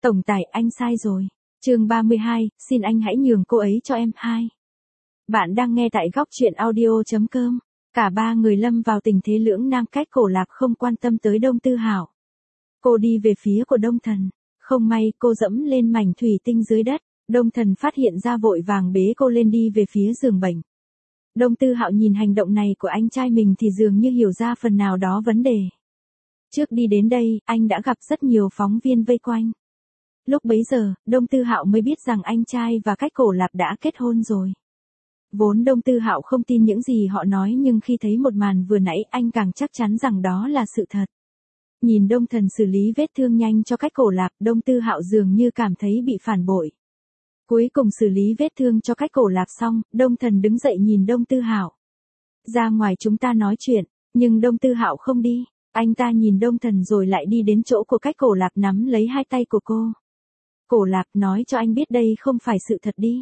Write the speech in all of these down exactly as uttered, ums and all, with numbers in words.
Tổng tài, anh sai rồi. Chương ba mươi hai, xin anh hãy nhường cô ấy cho em. Hai. Bạn đang nghe tại góc truyện audio chấm com. Cả ba người lâm vào tình thế lưỡng nan, cách Cổ Lạp không quan tâm tới Đông Tư Hạo. Cô đi về phía của Đông Thần. Không may, cô dẫm lên mảnh thủy tinh dưới đất. Đông Thần phát hiện ra vội vàng bế cô lên đi về phía giường bệnh. Đông Tư Hạo nhìn hành động này của anh trai mình thì dường như hiểu ra phần nào đó vấn đề. Trước đi đến đây, anh đã gặp rất nhiều phóng viên vây quanh. Lúc bấy giờ, Đông Tư Hạo mới biết rằng anh trai và cách Cổ Lạp đã kết hôn rồi. Vốn Đông Tư Hạo không tin những gì họ nói, nhưng khi thấy một màn vừa nãy anh càng chắc chắn rằng đó là sự thật. Nhìn Đông Thần xử lý vết thương nhanh cho cách Cổ Lạp, Đông Tư Hạo dường như cảm thấy bị phản bội. Cuối cùng xử lý vết thương cho cách Cổ Lạp xong, Đông Thần đứng dậy nhìn Đông Tư Hạo. Ra ngoài chúng ta nói chuyện, nhưng Đông Tư Hạo không đi. Anh ta nhìn Đông Thần rồi lại đi đến chỗ của cách Cổ Lạp, nắm lấy hai tay của cô. Cổ Lạp, nói cho anh biết đây không phải sự thật đi.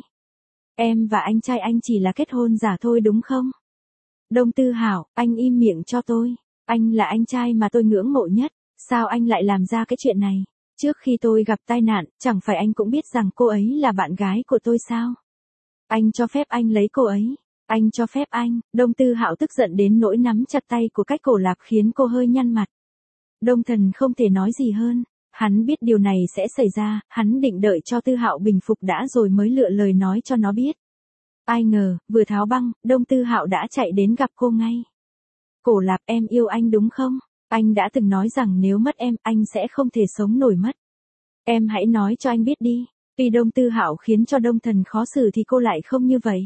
Em và anh trai anh chỉ là kết hôn giả thôi đúng không? Đông Tư Hạo, anh im miệng cho tôi. Anh là anh trai mà tôi ngưỡng mộ nhất. Sao anh lại làm ra cái chuyện này? Trước khi tôi gặp tai nạn, chẳng phải anh cũng biết rằng cô ấy là bạn gái của tôi sao? Anh cho phép anh lấy cô ấy. Anh cho phép anh. Đông Tư Hạo tức giận đến nỗi nắm chặt tay của cách Cổ Lạp khiến cô hơi nhăn mặt. Đông Thần không thể nói gì hơn. Hắn biết điều này sẽ xảy ra, hắn định đợi cho Tư Hạo bình phục đã rồi mới lựa lời nói cho nó biết. Ai ngờ, vừa tháo băng, Đông Tư Hạo đã chạy đến gặp cô ngay. Cổ Lạp, em yêu anh đúng không? Anh đã từng nói rằng nếu mất em, anh sẽ không thể sống nổi mất. Em hãy nói cho anh biết đi. Tuy Đông Tư Hạo khiến cho Đông Thần khó xử thì cô lại không như vậy.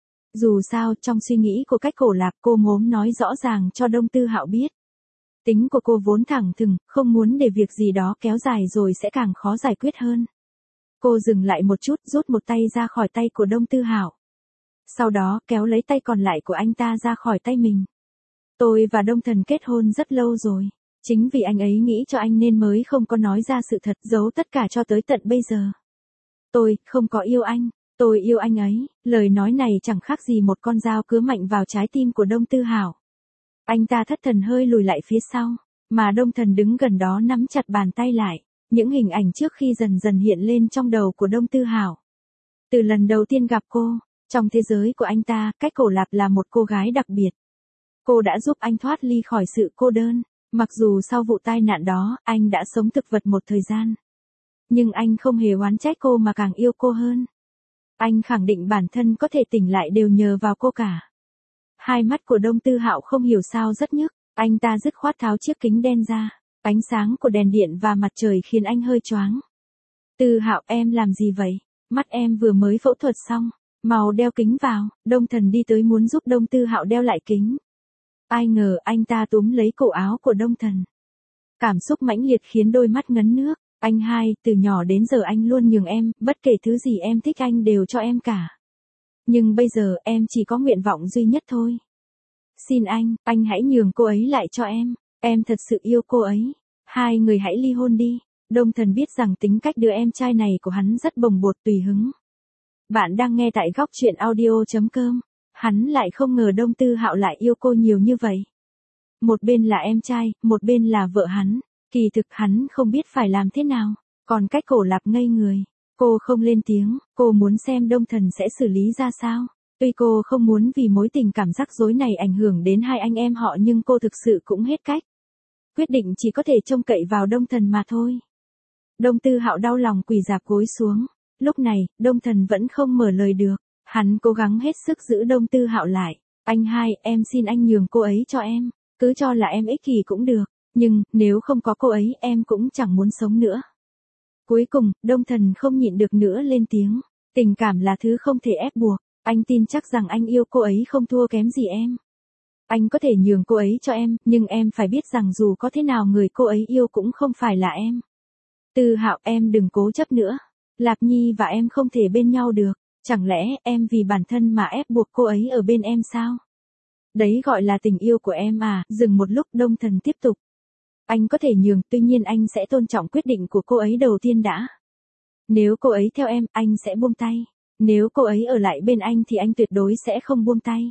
Dù sao, trong suy nghĩ của cách Cổ Lạp, cô muốn nói rõ ràng cho Đông Tư Hạo biết. Tính của cô vốn thẳng thừng, không muốn để việc gì đó kéo dài rồi sẽ càng khó giải quyết hơn. Cô dừng lại một chút, rút một tay ra khỏi tay của Đông Tư Hạo. Sau đó, kéo lấy tay còn lại của anh ta ra khỏi tay mình. Tôi và Đông Thần kết hôn rất lâu rồi. Chính vì anh ấy nghĩ cho anh nên mới không có nói ra sự thật, giấu tất cả cho tới tận bây giờ. Tôi không có yêu anh, tôi yêu anh ấy. Lời nói này chẳng khác gì một con dao cứa mạnh vào trái tim của Đông Tư Hạo. Anh ta thất thần hơi lùi lại phía sau, mà Đông Thần đứng gần đó nắm chặt bàn tay lại. Những hình ảnh trước khi dần dần hiện lên trong đầu của Đông Tư Hạo. Từ lần đầu tiên gặp cô, trong thế giới của anh ta, cách Cổ Lạp là một cô gái đặc biệt. Cô đã giúp anh thoát ly khỏi sự cô đơn. Mặc dù sau vụ tai nạn đó, anh đã sống thực vật một thời gian. Nhưng anh không hề oán trách cô mà càng yêu cô hơn. Anh khẳng định bản thân có thể tỉnh lại đều nhờ vào cô cả. Hai mắt của Đông Tư Hạo không hiểu sao rất nhức, anh ta dứt khoát tháo chiếc kính đen ra. Ánh sáng của đèn điện và mặt trời khiến anh hơi choáng. Tư Hạo, em làm gì vậy? Mắt em vừa mới phẫu thuật xong, mau đeo kính vào. Đông Thần đi tới muốn giúp Đông Tư Hạo đeo lại kính. Ai ngờ anh ta túm lấy cổ áo của Đông Thần. Cảm xúc mãnh liệt khiến đôi mắt ngấn nước. Anh hai, từ nhỏ đến giờ anh luôn nhường em, bất kể thứ gì em thích anh đều cho em cả. Nhưng bây giờ em chỉ có nguyện vọng duy nhất thôi. Xin anh, anh hãy nhường cô ấy lại cho em. Em thật sự yêu cô ấy. Hai người hãy ly hôn đi. Đông Thần biết rằng tính cách đứa em trai này của hắn rất bồng bột tùy hứng. Bạn đang nghe tại góc truyện audio chấm com. Hắn lại không ngờ Đông Tư Hạo lại yêu cô nhiều như vậy. Một bên là em trai, một bên là vợ hắn. Kỳ thực hắn không biết phải làm thế nào. Còn cách Cổ Lạp ngây người. Cô không lên tiếng, cô muốn xem Đông Thần sẽ xử lý ra sao. Tuy cô không muốn vì mối tình cảm rắc rối này ảnh hưởng đến hai anh em họ, nhưng cô thực sự cũng hết cách. Quyết định chỉ có thể trông cậy vào Đông Thần mà thôi. Đông Tư Hạo đau lòng quỳ rạp gối xuống. Lúc này, Đông Thần vẫn không mở lời được. Hắn cố gắng hết sức giữ Đông Tư Hạo lại. Anh hai, em xin anh nhường cô ấy cho em. Cứ cho là em ích kỷ cũng được. Nhưng, nếu không có cô ấy, em cũng chẳng muốn sống nữa. Cuối cùng, Đông Thần không nhịn được nữa lên tiếng. Tình cảm là thứ không thể ép buộc. Anh tin chắc rằng anh yêu cô ấy không thua kém gì em. Anh có thể nhường cô ấy cho em, nhưng em phải biết rằng dù có thế nào người cô ấy yêu cũng không phải là em. Tư Hạo, em đừng cố chấp nữa. Lạp Nhi và em không thể bên nhau được. Chẳng lẽ em vì bản thân mà ép buộc cô ấy ở bên em sao? Đấy gọi là tình yêu của em à? Dừng một lúc, Đông Thần tiếp tục. Anh có thể nhường, tuy nhiên anh sẽ tôn trọng quyết định của cô ấy đầu tiên đã. Nếu cô ấy theo em, anh sẽ buông tay. Nếu cô ấy ở lại bên anh thì anh tuyệt đối sẽ không buông tay.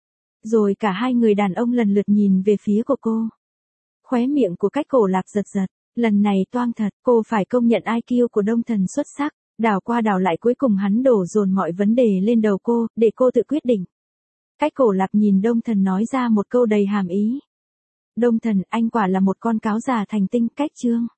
Rồi cả hai người đàn ông lần lượt nhìn về phía của cô. Khóe miệng của cách Cổ Lạp giật giật. Lần này toang thật, cô phải công nhận i kiu của Đông Thần xuất sắc, đảo qua đảo lại cuối cùng hắn đổ dồn mọi vấn đề lên đầu cô, để cô tự quyết định. Cách Cổ Lạc nhìn Đông Thần nói ra một câu đầy hàm ý. Đông Thần, anh quả là một con cáo già thành tinh. Cách Trương